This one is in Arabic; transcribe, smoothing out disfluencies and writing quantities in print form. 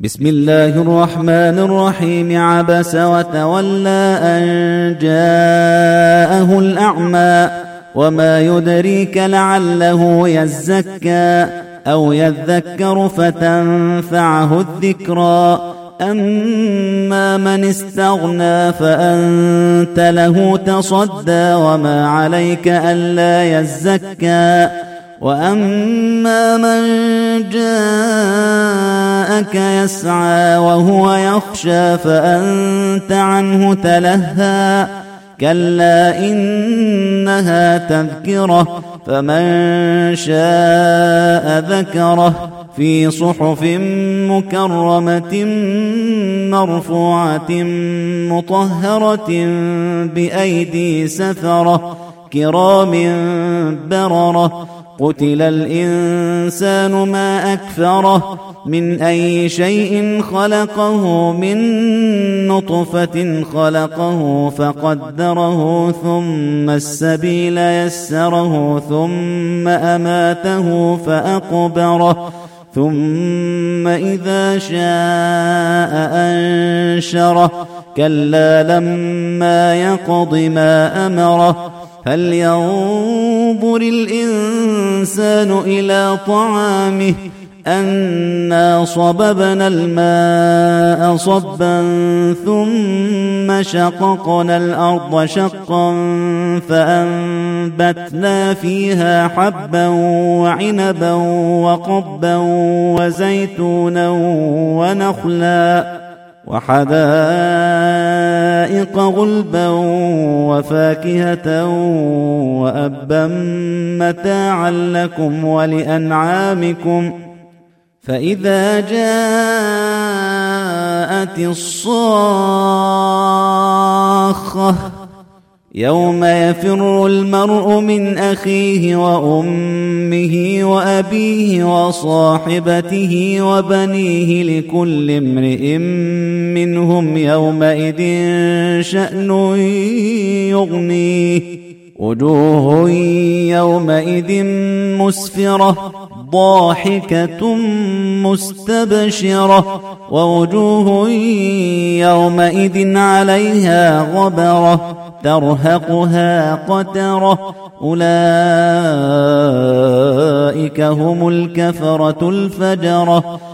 بسم الله الرحمن الرحيم. عبس وتولى أن جاءه الأعمى وما يدريك لعله يزكى أو يذكر فتنفعه الذكرى. أما من استغنى فأنت له تصدى وما عليك ألا يزكى. وأما من جاءك يسعى وهو يخشى فأنت عنه تلهى. كلا إنها تذكرة فمن شاء ذكره في صحف مكرمة مرفوعة مطهرة بأيدي سفرة كرام بررة. قتل الإنسان ما أكفره من أي شيء خلقه من نطفة خلقه فقدره ثم السبيل يسره ثم أماته فأقبره ثم إذا شاء أنشره. كلا لما يقض ما أمره. هل ينظر الإنسان إلى طعامه أنا صببنا الماء صبا ثم شققنا الأرض شقا فأنبتنا فيها حبا وعنبا وقضبا وزيتونا ونخلا وحدائق غلبا وفاكهة وأبا متاعا لكم ولأنعامكم. فإذا جاءت الصاخة يوم يفر المرء من أخيه وأمه وأبيه وصاحبته وبنيه لكل امرئ منهم يومئذ شأن يغنيه. وجوه يومئذ مسفرة ضاحكة مستبشرة ووجوه يومئذ عليها غبرة ترهقها قترة. أولئك هم الكفرة الفجرة.